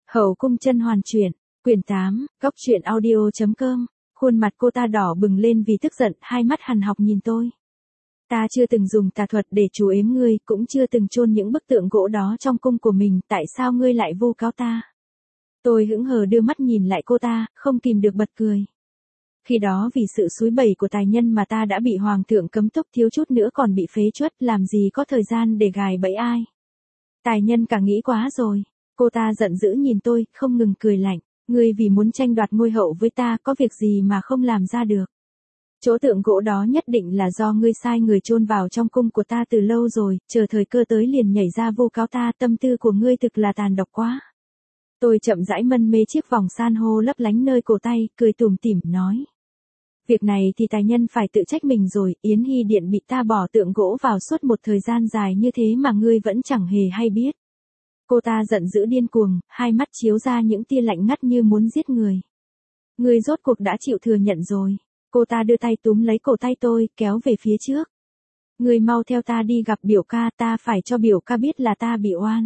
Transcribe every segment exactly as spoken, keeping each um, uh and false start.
Hậu cung甄hoàn truyện, quyển tám, góc truyện audio.com, khuôn mặt cô ta đỏ bừng lên vì tức giận, hai mắt hằn học nhìn tôi. Ta chưa từng dùng tà thuật để trù ếm ngươi, cũng chưa từng chôn những bức tượng gỗ đó trong cung của mình, tại sao ngươi lại vu cáo ta? Tôi hững hờ đưa mắt nhìn lại cô ta, không kìm được bật cười. Khi đó vì sự xúi bẩy của tài nhân mà ta đã bị hoàng thượng cấm túc, thiếu chút nữa còn bị phế truất, làm gì có thời gian để gài bẫy ai. Tài nhân cả nghĩ quá rồi. Cô ta giận dữ nhìn tôi, không ngừng cười lạnh. Ngươi vì muốn tranh đoạt ngôi hậu với ta, có việc gì mà không làm ra được. Chỗ tượng gỗ đó nhất định là do ngươi sai người chôn vào trong cung của ta từ lâu rồi, chờ thời cơ tới liền nhảy ra vu cáo ta, tâm tư của ngươi thực là tàn độc quá. Tôi chậm rãi mân mê chiếc vòng san hô lấp lánh nơi cổ tay, cười tủm tỉm nói. Việc này thì tài nhân phải tự trách mình rồi, Yến Hy Điện bị ta bỏ tượng gỗ vào suốt một thời gian dài như thế mà ngươi vẫn chẳng hề hay biết. Cô ta giận dữ điên cuồng, hai mắt chiếu ra những tia lạnh ngắt như muốn giết người. Ngươi rốt cuộc đã chịu thừa nhận rồi. Cô ta đưa tay túm lấy cổ tay tôi, kéo về phía trước. Ngươi mau theo ta đi gặp biểu ca, ta phải cho biểu ca biết là ta bị oan.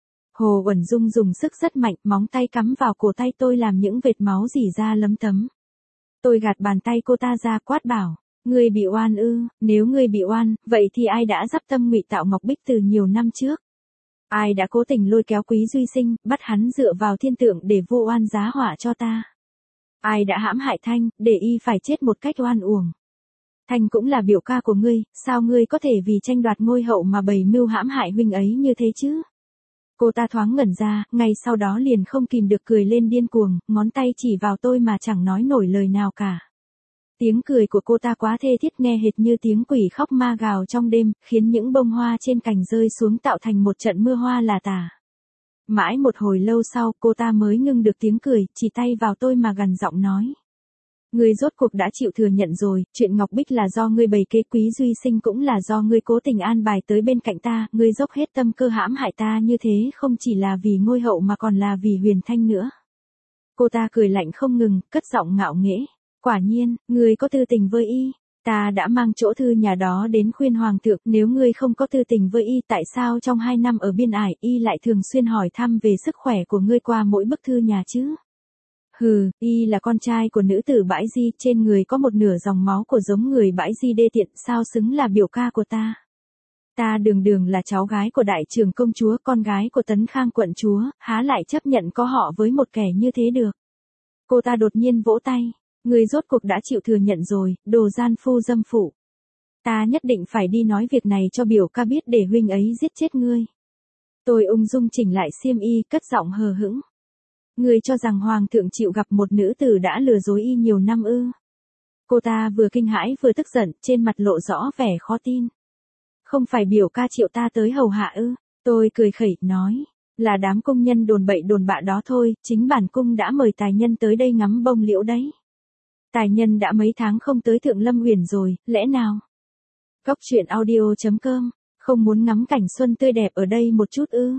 Hồ Uẩn Dung dùng sức rất mạnh, móng tay cắm vào cổ tay tôi làm những vệt máu rỉ ra lấm tấm. Tôi gạt bàn tay cô ta ra, quát bảo, ngươi bị oan ư? Nếu ngươi bị oan, vậy thì ai đã dắp tâm ngụy tạo Ngọc Bích từ nhiều năm trước? Ai đã cố tình lôi kéo Quý Duy Sinh, bắt hắn dựa vào thiên tượng để vô oan giá họa cho ta? Ai đã hãm hại Thanh, để y phải chết một cách oan uổng? Thanh cũng là biểu ca của ngươi, sao ngươi có thể vì tranh đoạt ngôi hậu mà bày mưu hãm hại huynh ấy như thế chứ? Cô ta thoáng ngẩn ra, ngay sau đó liền không kìm được cười lên điên cuồng, ngón tay chỉ vào tôi mà chẳng nói nổi lời nào cả. Tiếng cười của cô ta quá thê thiết, nghe hệt như tiếng quỷ khóc ma gào trong đêm, khiến những bông hoa trên cành rơi xuống tạo thành một trận mưa hoa là tả. Mãi một hồi lâu sau, cô ta mới ngưng được tiếng cười, chỉ tay vào tôi mà gằn giọng nói. Ngươi rốt cuộc đã chịu thừa nhận rồi, chuyện Ngọc Bích là do ngươi bày kế, Quý Duy Sinh cũng là do ngươi cố tình an bài tới bên cạnh ta, ngươi dốc hết tâm cơ hãm hại ta như thế không chỉ là vì ngôi hậu mà còn là vì Huyền Thanh nữa. Cô ta cười lạnh không ngừng, cất giọng ngạo nghễ. Quả nhiên, ngươi có tư tình với y. Ta đã mang chỗ thư nhà đó đến khuyên hoàng thượng, nếu ngươi không có tư tình với y, tại sao trong hai năm ở biên ải y lại thường xuyên hỏi thăm về sức khỏe của ngươi qua mỗi bức thư nhà chứ? Hừ, y là con trai của nữ tử Bãi Di, trên người có một nửa dòng máu của giống người Bãi Di đê tiện, sao xứng là biểu ca của ta? Ta đường đường là cháu gái của đại trưởng công chúa, con gái của Tấn Khang quận chúa, há lại chấp nhận có họ với một kẻ như thế được? Cô ta đột nhiên vỗ tay. Ngươi rốt cuộc đã chịu thừa nhận rồi, đồ gian phu dâm phụ. Ta nhất định phải đi nói việc này cho biểu ca biết để huynh ấy giết chết ngươi. Tôi ung dung chỉnh lại xiêm y, cất giọng hờ hững. Ngươi cho rằng hoàng thượng chịu gặp một nữ tử đã lừa dối y nhiều năm ư? Cô ta vừa kinh hãi vừa tức giận, trên mặt lộ rõ vẻ khó tin. Không phải biểu ca triệu ta tới hầu hạ ư? Tôi cười khẩy, nói. Là đám công nhân đồn bậy đồn bạ đó thôi, chính bản cung đã mời tài nhân tới đây ngắm bông liễu đấy. Tài nhân đã mấy tháng không tới Thượng Lâm Uyển rồi, lẽ nào? Góc truyện audio.com, không muốn ngắm cảnh xuân tươi đẹp ở đây một chút ư?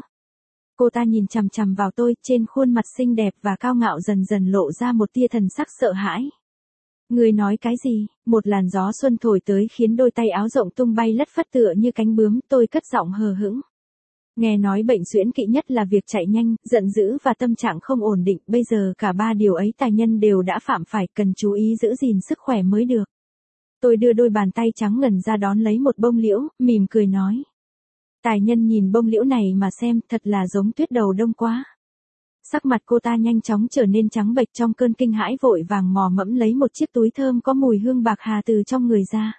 Cô ta nhìn chằm chằm vào tôi, trên khuôn mặt xinh đẹp và cao ngạo dần dần lộ ra một tia thần sắc sợ hãi. Ngươi nói cái gì? Một làn gió xuân thổi tới khiến đôi tay áo rộng tung bay lất phất tựa như cánh bướm, tôi cất giọng hờ hững. Nghe nói bệnh suyễn kỵ nhất là việc chạy nhanh, giận dữ và tâm trạng không ổn định, bây giờ cả ba điều ấy tài nhân đều đã phạm phải, cần chú ý giữ gìn sức khỏe mới được. Tôi đưa đôi bàn tay trắng ngần ra đón lấy một bông liễu, mỉm cười nói. Tài nhân nhìn bông liễu này mà xem, thật là giống tuyết đầu đông quá. Sắc mặt cô ta nhanh chóng trở nên trắng bệch, trong cơn kinh hãi vội vàng mò mẫm lấy một chiếc túi thơm có mùi hương bạc hà từ trong người ra.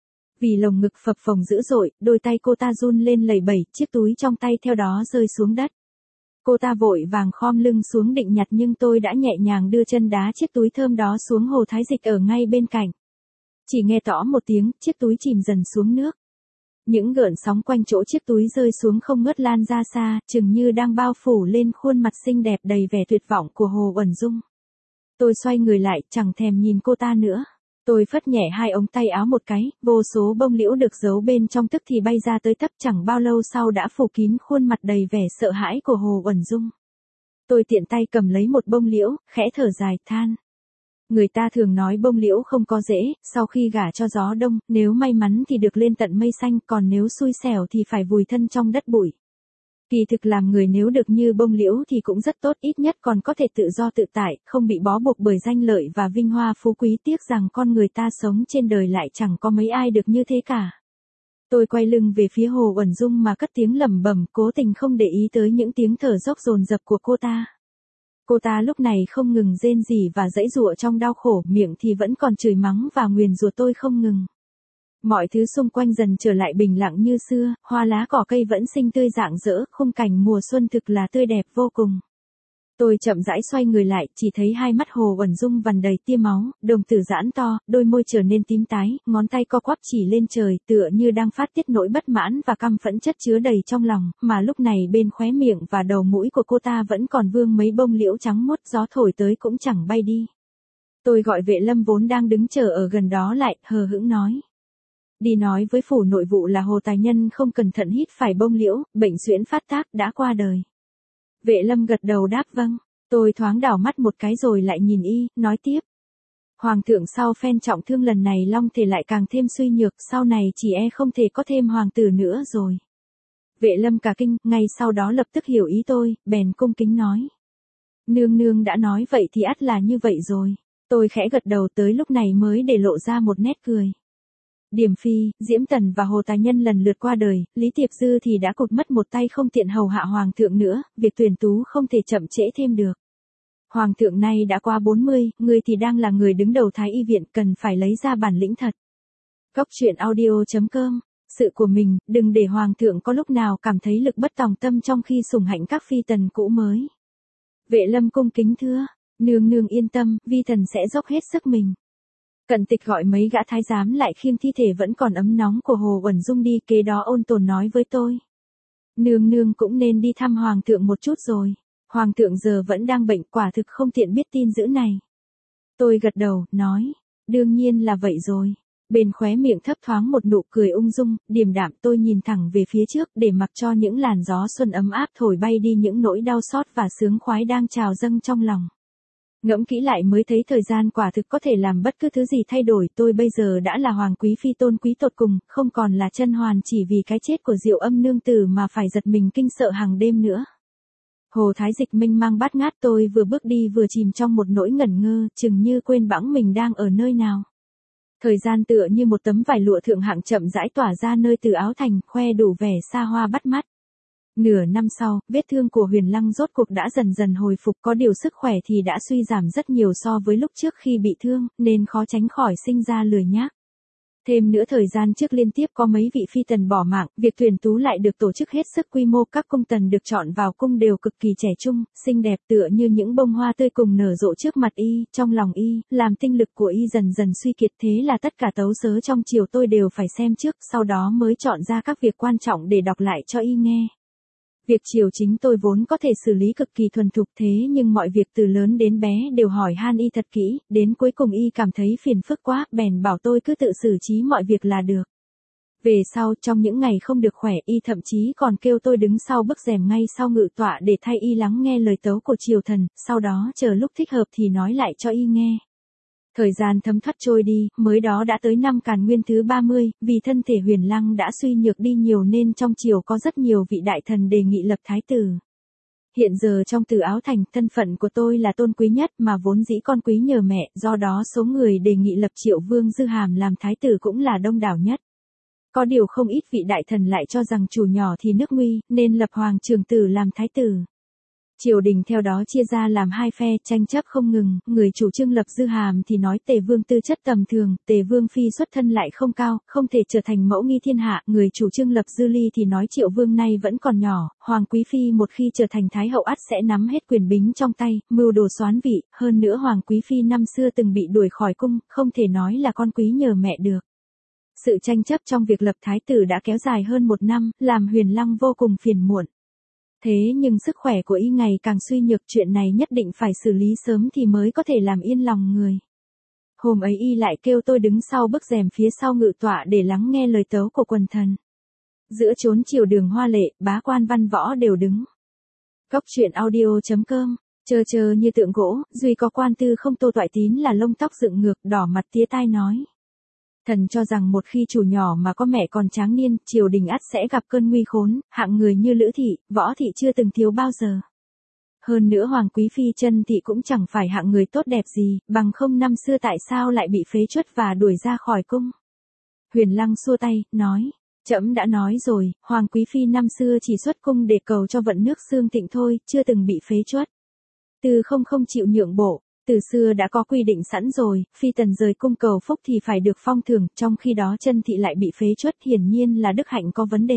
Vì lồng ngực phập phồng dữ dội, đôi tay cô ta run lên lẩy bẩy, chiếc túi trong tay theo đó rơi xuống đất. Cô ta vội vàng khom lưng xuống định nhặt, nhưng tôi đã nhẹ nhàng đưa chân đá chiếc túi thơm đó xuống hồ Thái Dịch ở ngay bên cạnh. Chỉ nghe tõ một tiếng, chiếc túi chìm dần xuống nước. Những gợn sóng quanh chỗ chiếc túi rơi xuống không ngớt lan ra xa, chừng như đang bao phủ lên khuôn mặt xinh đẹp đầy vẻ tuyệt vọng của Hồ Uẩn Dung. Tôi xoay người lại, chẳng thèm nhìn cô ta nữa. Tôi phất nhẹ hai ống tay áo một cái, vô số bông liễu được giấu bên trong tức thì bay ra tới tấp, chẳng bao lâu sau đã phủ kín khuôn mặt đầy vẻ sợ hãi của Hồ Uẩn Dung. Tôi tiện tay cầm lấy một bông liễu, khẽ thở dài, than. Người ta thường nói bông liễu không có rễ, sau khi gả cho gió đông, nếu may mắn thì được lên tận mây xanh, còn nếu xui xẻo thì phải vùi thân trong đất bụi. Kỳ thực làm người nếu được như bông liễu thì cũng rất tốt, ít nhất còn có thể tự do tự tại, không bị bó buộc bởi danh lợi và vinh hoa phú quý, tiếc rằng con người ta sống trên đời lại chẳng có mấy ai được như thế cả. Tôi quay lưng về phía Hồ Uẩn Dung mà cất tiếng lẩm bẩm, cố tình không để ý tới những tiếng thở dốc dồn dập của cô ta. Cô ta lúc này không ngừng rên rỉ và giãy giụa trong đau khổ, miệng thì vẫn còn chửi mắng và nguyền rủa tôi không ngừng. Mọi thứ xung quanh dần trở lại bình lặng như xưa, hoa lá cỏ cây vẫn xinh tươi rạng rỡ, khung cảnh mùa xuân thực là tươi đẹp vô cùng. Tôi chậm rãi xoay người lại, chỉ thấy hai mắt Hồ Uẩn Dung vằn đầy tia máu, đồng tử giãn to, đôi môi trở nên tím tái, ngón tay co quắp chỉ lên trời, tựa như đang phát tiết nỗi bất mãn và căm phẫn chất chứa đầy trong lòng, mà lúc này bên khóe miệng và đầu mũi của cô ta vẫn còn vương mấy bông liễu trắng muốt, gió thổi tới cũng chẳng bay đi. Tôi gọi Vệ Lâm vốn đang đứng chờ ở gần đó lại, hờ hững nói. Đi nói với phủ nội vụ là Hồ Tài Nhân không cẩn thận hít phải bông liễu, bệnh suyễn phát tác, đã qua đời. Vệ Lâm gật đầu đáp vâng. Tôi thoáng đảo mắt một cái rồi lại nhìn y, nói tiếp. Hoàng thượng sau phen trọng thương lần này long thể lại càng thêm suy nhược, sau này chỉ e không thể có thêm hoàng tử nữa rồi. Vệ Lâm cả kinh, ngay sau đó lập tức hiểu ý tôi, bèn cung kính nói. Nương nương đã nói vậy thì ắt là như vậy rồi. Tôi khẽ gật đầu, tới lúc này mới để lộ ra một nét cười. Điểm Phi, Diễm Tần và Hồ Tài Nhân lần lượt qua đời, Lý Tiệp Dư thì đã cụt mất một tay không tiện hầu hạ hoàng thượng nữa, việc tuyển tú không thể chậm trễ thêm được. Hoàng thượng nay đã qua bốn mươi, người thì đang là người đứng đầu Thái Y viện, cần phải lấy ra bản lĩnh thật. Góc truyện audio chấm com, sự của mình, đừng để hoàng thượng có lúc nào cảm thấy lực bất tòng tâm trong khi sủng hạnh các phi tần cũ mới. Vệ Lâm cung kính thưa, nương nương yên tâm, vi thần sẽ dốc hết sức mình. Cận Tịch gọi mấy gã thái giám lại khiêng thi thể vẫn còn ấm nóng của Hồ Uẩn Dung đi, kế đó ôn tồn nói với tôi. Nương nương cũng nên đi thăm hoàng thượng một chút rồi. Hoàng thượng giờ vẫn đang bệnh, quả thực không tiện biết tin dữ này. Tôi gật đầu, nói, đương nhiên là vậy rồi. Bên khóe miệng thấp thoáng một nụ cười ung dung, điềm đạm, tôi nhìn thẳng về phía trước để mặc cho những làn gió xuân ấm áp thổi bay đi những nỗi đau xót và sướng khoái đang trào dâng trong lòng. Ngẫm kỹ lại mới thấy thời gian quả thực có thể làm bất cứ thứ gì thay đổi, tôi bây giờ đã là hoàng quý phi tôn quý tột cùng, không còn là chân hoàn chỉ vì cái chết của Diệu Âm nương tử mà phải giật mình kinh sợ hàng đêm nữa. Hồ Thái Dịch mênh mang bát ngát, tôi vừa bước đi vừa chìm trong một nỗi ngẩn ngơ, chừng như quên bẵng mình đang ở nơi nào. Thời gian tựa như một tấm vải lụa thượng hạng chậm rãi tỏa ra nơi từ áo thành, khoe đủ vẻ xa hoa bắt mắt. Nửa năm sau, vết thương của Huyền Lăng rốt cuộc đã dần dần hồi phục, có điều sức khỏe thì đã suy giảm rất nhiều so với lúc trước khi bị thương, nên khó tránh khỏi sinh ra lười nhác. Thêm nữa thời gian trước liên tiếp có mấy vị phi tần bỏ mạng, việc tuyển tú lại được tổ chức hết sức quy mô, các cung tần được chọn vào cung đều cực kỳ trẻ trung, xinh đẹp tựa như những bông hoa tươi cùng nở rộ trước mặt y, trong lòng y, làm tinh lực của y dần dần suy kiệt, thế là tất cả tấu sớ trong triều tôi đều phải xem trước, sau đó mới chọn ra các việc quan trọng để đọc lại cho y nghe. Việc triều chính tôi vốn có thể xử lý cực kỳ thuần thục, thế nhưng mọi việc từ lớn đến bé đều hỏi han y thật kỹ, đến cuối cùng y cảm thấy phiền phức quá, bèn bảo tôi cứ tự xử trí mọi việc là được. Về sau, trong những ngày không được khỏe, y thậm chí còn kêu tôi đứng sau bức rèm ngay sau ngự tọa để thay y lắng nghe lời tấu của triều thần, sau đó chờ lúc thích hợp thì nói lại cho y nghe. Thời gian thấm thoát trôi đi, mới đó đã tới năm Càn Nguyên thứ ba mươi, vì thân thể Huyền Lăng đã suy nhược đi nhiều nên trong triều có rất nhiều vị đại thần đề nghị lập thái tử. Hiện giờ trong Từ Áo Thành, thân phận của tôi là tôn quý nhất mà vốn dĩ con quý nhờ mẹ, do đó số người đề nghị lập Triệu Vương Dư Hàm làm thái tử cũng là đông đảo nhất. Có điều không ít vị đại thần lại cho rằng chủ nhỏ thì nước nguy, nên lập Hoàng Trường Tử làm thái tử. Triều đình theo đó chia ra làm hai phe, tranh chấp không ngừng, người chủ trương lập Dư Hàm thì nói Tề Vương tư chất tầm thường, Tề Vương phi xuất thân lại không cao, không thể trở thành mẫu nghi thiên hạ, người chủ trương lập Dư Ly thì nói Triệu Vương nay vẫn còn nhỏ, Hoàng quý phi một khi trở thành thái hậu ắt sẽ nắm hết quyền bính trong tay, mưu đồ soán vị, hơn nữa Hoàng quý phi năm xưa từng bị đuổi khỏi cung, không thể nói là con quý nhờ mẹ được. Sự tranh chấp trong việc lập thái tử đã kéo dài hơn một năm, làm Huyền Lăng vô cùng phiền muộn. Thế nhưng sức khỏe của y ngày càng suy nhược, chuyện này nhất định phải xử lý sớm thì mới có thể làm yên lòng người. Hôm ấy y lại kêu tôi đứng sau bức rèm phía sau ngự tọa để lắng nghe lời tấu của quần thần. Giữa chốn triều đường hoa lệ, bá quan văn võ đều đứng. Góc truyện audio chấm com, chơ chơ như tượng gỗ, duy có quan tư không Tô Toại Tín là lông tóc dựng ngược, đỏ mặt tía tai nói. Thần cho rằng một khi chủ nhỏ mà có mẹ còn tráng niên, triều đình ắt sẽ gặp cơn nguy khốn, hạng người như Lữ thị, Võ thị chưa từng thiếu bao giờ. Hơn nữa Hoàng quý phi Chân thị cũng chẳng phải hạng người tốt đẹp gì, bằng không năm xưa tại sao lại bị phế truất và đuổi ra khỏi cung. Huyền Lăng xua tay, nói, trẫm đã nói rồi, Hoàng quý phi năm xưa chỉ xuất cung để cầu cho vận nước xương thịnh thôi, chưa từng bị phế truất. Từ không không chịu nhượng bộ, từ xưa đã có quy định sẵn rồi, phi tần rời cung cầu phúc thì phải được phong thưởng, trong khi đó Chân thị lại bị phế truất, hiển nhiên là đức hạnh có vấn đề.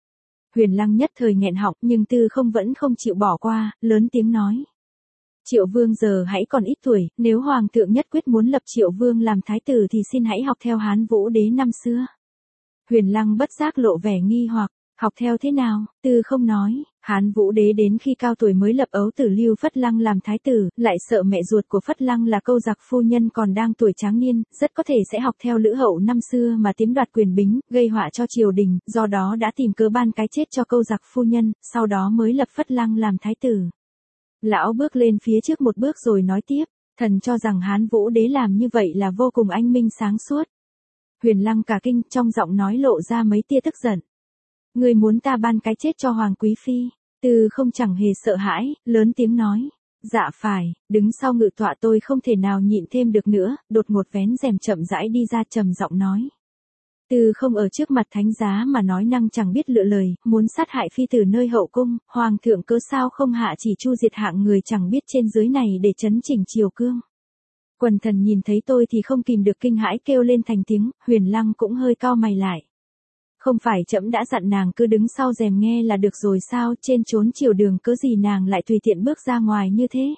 Huyền Lăng nhất thời nghẹn họng, nhưng Tư không vẫn không chịu bỏ qua, lớn tiếng nói. Triệu Vương giờ hãy còn ít tuổi, nếu Hoàng thượng nhất quyết muốn lập Triệu Vương làm thái tử thì xin hãy học theo Hán Vũ Đế năm xưa. Huyền Lăng bất giác lộ vẻ nghi hoặc, học theo thế nào, Tư không nói, Hán Vũ Đế đến khi cao tuổi mới lập ấu tử Lưu Phất Lăng làm thái tử, lại sợ mẹ ruột của Phất Lăng là Câu Giặc phu nhân còn đang tuổi tráng niên, rất có thể sẽ học theo Lữ Hậu năm xưa mà chiếm đoạt quyền bính, gây họa cho triều đình, do đó đã tìm cớ ban cái chết cho Câu Giặc phu nhân, sau đó mới lập Phất Lăng làm thái tử. Lão bước lên phía trước một bước rồi nói tiếp, thần cho rằng Hán Vũ Đế làm như vậy là vô cùng anh minh sáng suốt. Huyền Lăng cả kinh, trong giọng nói lộ ra mấy tia tức giận. Người muốn ta ban cái chết cho Hoàng quý phi? Tư không chẳng hề sợ hãi, lớn tiếng nói. Dạ phải, đứng sau ngự tọa tôi không thể nào nhịn thêm được nữa, đột ngột vén rèm chậm rãi đi ra trầm giọng nói. Tư không ở trước mặt thánh giá mà nói năng chẳng biết lựa lời, muốn sát hại phi tử nơi hậu cung, Hoàng thượng cớ sao không hạ chỉ chu diệt hạng người chẳng biết trên dưới này để chấn chỉnh triều cương. Quần thần nhìn thấy tôi thì không kìm được kinh hãi kêu lên thành tiếng, Huyền Lăng cũng hơi cau mày lại. Không phải trẫm đã dặn nàng cứ đứng sau rèm nghe là được rồi sao, trên trốn triều đường cớ gì nàng lại tùy tiện bước ra ngoài như thế.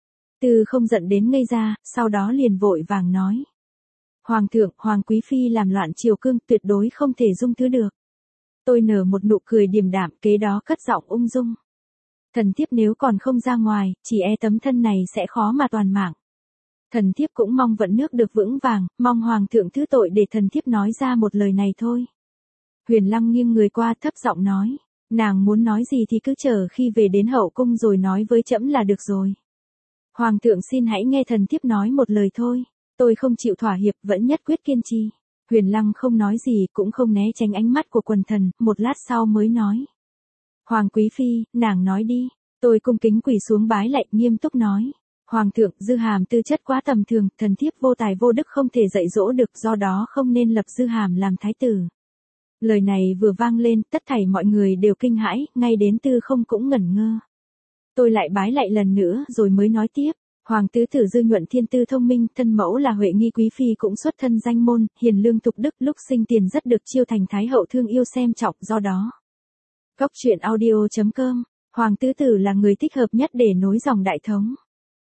Tư không giận đến ngây ra, sau đó liền vội vàng nói. Hoàng thượng, Hoàng quý phi làm loạn triều cương tuyệt đối không thể dung thứ được. Tôi nở một nụ cười điềm đạm, kế đó cất giọng ung dung. Thần thiếp nếu còn không ra ngoài, chỉ e tấm thân này sẽ khó mà toàn mạng. Thần thiếp cũng mong vận nước được vững vàng, mong Hoàng thượng thứ tội để thần thiếp nói ra một lời này thôi. Huyền Lăng nghiêng người qua thấp giọng nói, nàng muốn nói gì thì cứ chờ khi về đến hậu cung rồi nói với trẫm là được rồi. Hoàng thượng xin hãy nghe thần thiếp nói một lời thôi, tôi không chịu thỏa hiệp vẫn nhất quyết kiên trì. Huyền Lăng không nói gì cũng không né tránh ánh mắt của quần thần, một lát sau mới nói. Hoàng quý phi, nàng nói đi, tôi cung kính quỳ xuống bái lạy nghiêm túc nói. Hoàng thượng, Dư Hàm tư chất quá tầm thường, thần thiếp vô tài vô đức không thể dạy dỗ được, do đó không nên lập Dư Hàm làm thái tử. Lời này vừa vang lên, tất thảy mọi người đều kinh hãi, ngay đến Tư không cũng ngẩn ngơ. Tôi lại bái lại lần nữa rồi mới nói tiếp, Hoàng tứ tử Dư Nhuận thiên tư thông minh, thân mẫu là Huệ nghi quý phi cũng xuất thân danh môn, hiền lương thục đức, lúc sinh tiền rất được chiêu thành thái hậu thương yêu xem trọng, do đó. Góc truyện audio chấm com, Hoàng tứ tử là người thích hợp nhất để nối dòng đại thống.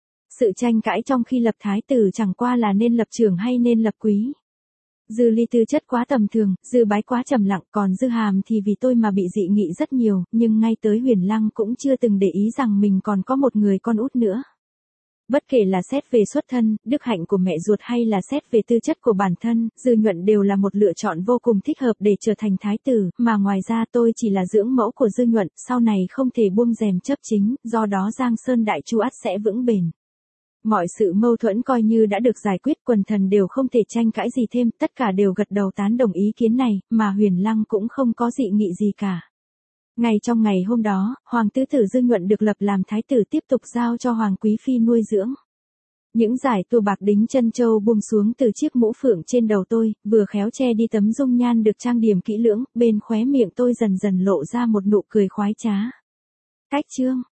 Sự tranh cãi trong khi lập thái tử chẳng qua là nên lập trưởng hay nên lập quý. Dư Ly tư chất quá tầm thường, Dư Bái quá trầm lặng, còn Dư Hàm thì vì tôi mà bị dị nghị rất nhiều, nhưng ngay tới Huyền Lăng cũng chưa từng để ý rằng mình còn có một người con út nữa. Bất kể là xét về xuất thân, đức hạnh của mẹ ruột hay là xét về tư chất của bản thân, Dư Nhuận đều là một lựa chọn vô cùng thích hợp để trở thành thái tử, mà ngoài ra tôi chỉ là dưỡng mẫu của Dư Nhuận, sau này không thể buông rèm chấp chính, do đó Giang Sơn Đại Chu ắt sẽ vững bền. Mọi sự mâu thuẫn coi như đã được giải quyết, quần thần đều không thể tranh cãi gì thêm, tất cả đều gật đầu tán đồng ý kiến này, mà Huyền Lăng cũng không có dị nghị gì cả. Ngay trong ngày hôm đó, Hoàng tứ tử Dư Nhuận được lập làm thái tử tiếp tục giao cho Hoàng quý phi nuôi dưỡng. Những dải tua bạc đính chân châu buông xuống từ chiếc mũ phượng trên đầu tôi, vừa khéo che đi tấm dung nhan được trang điểm kỹ lưỡng, bên khóe miệng tôi dần dần lộ ra một nụ cười khoái trá. Cách chương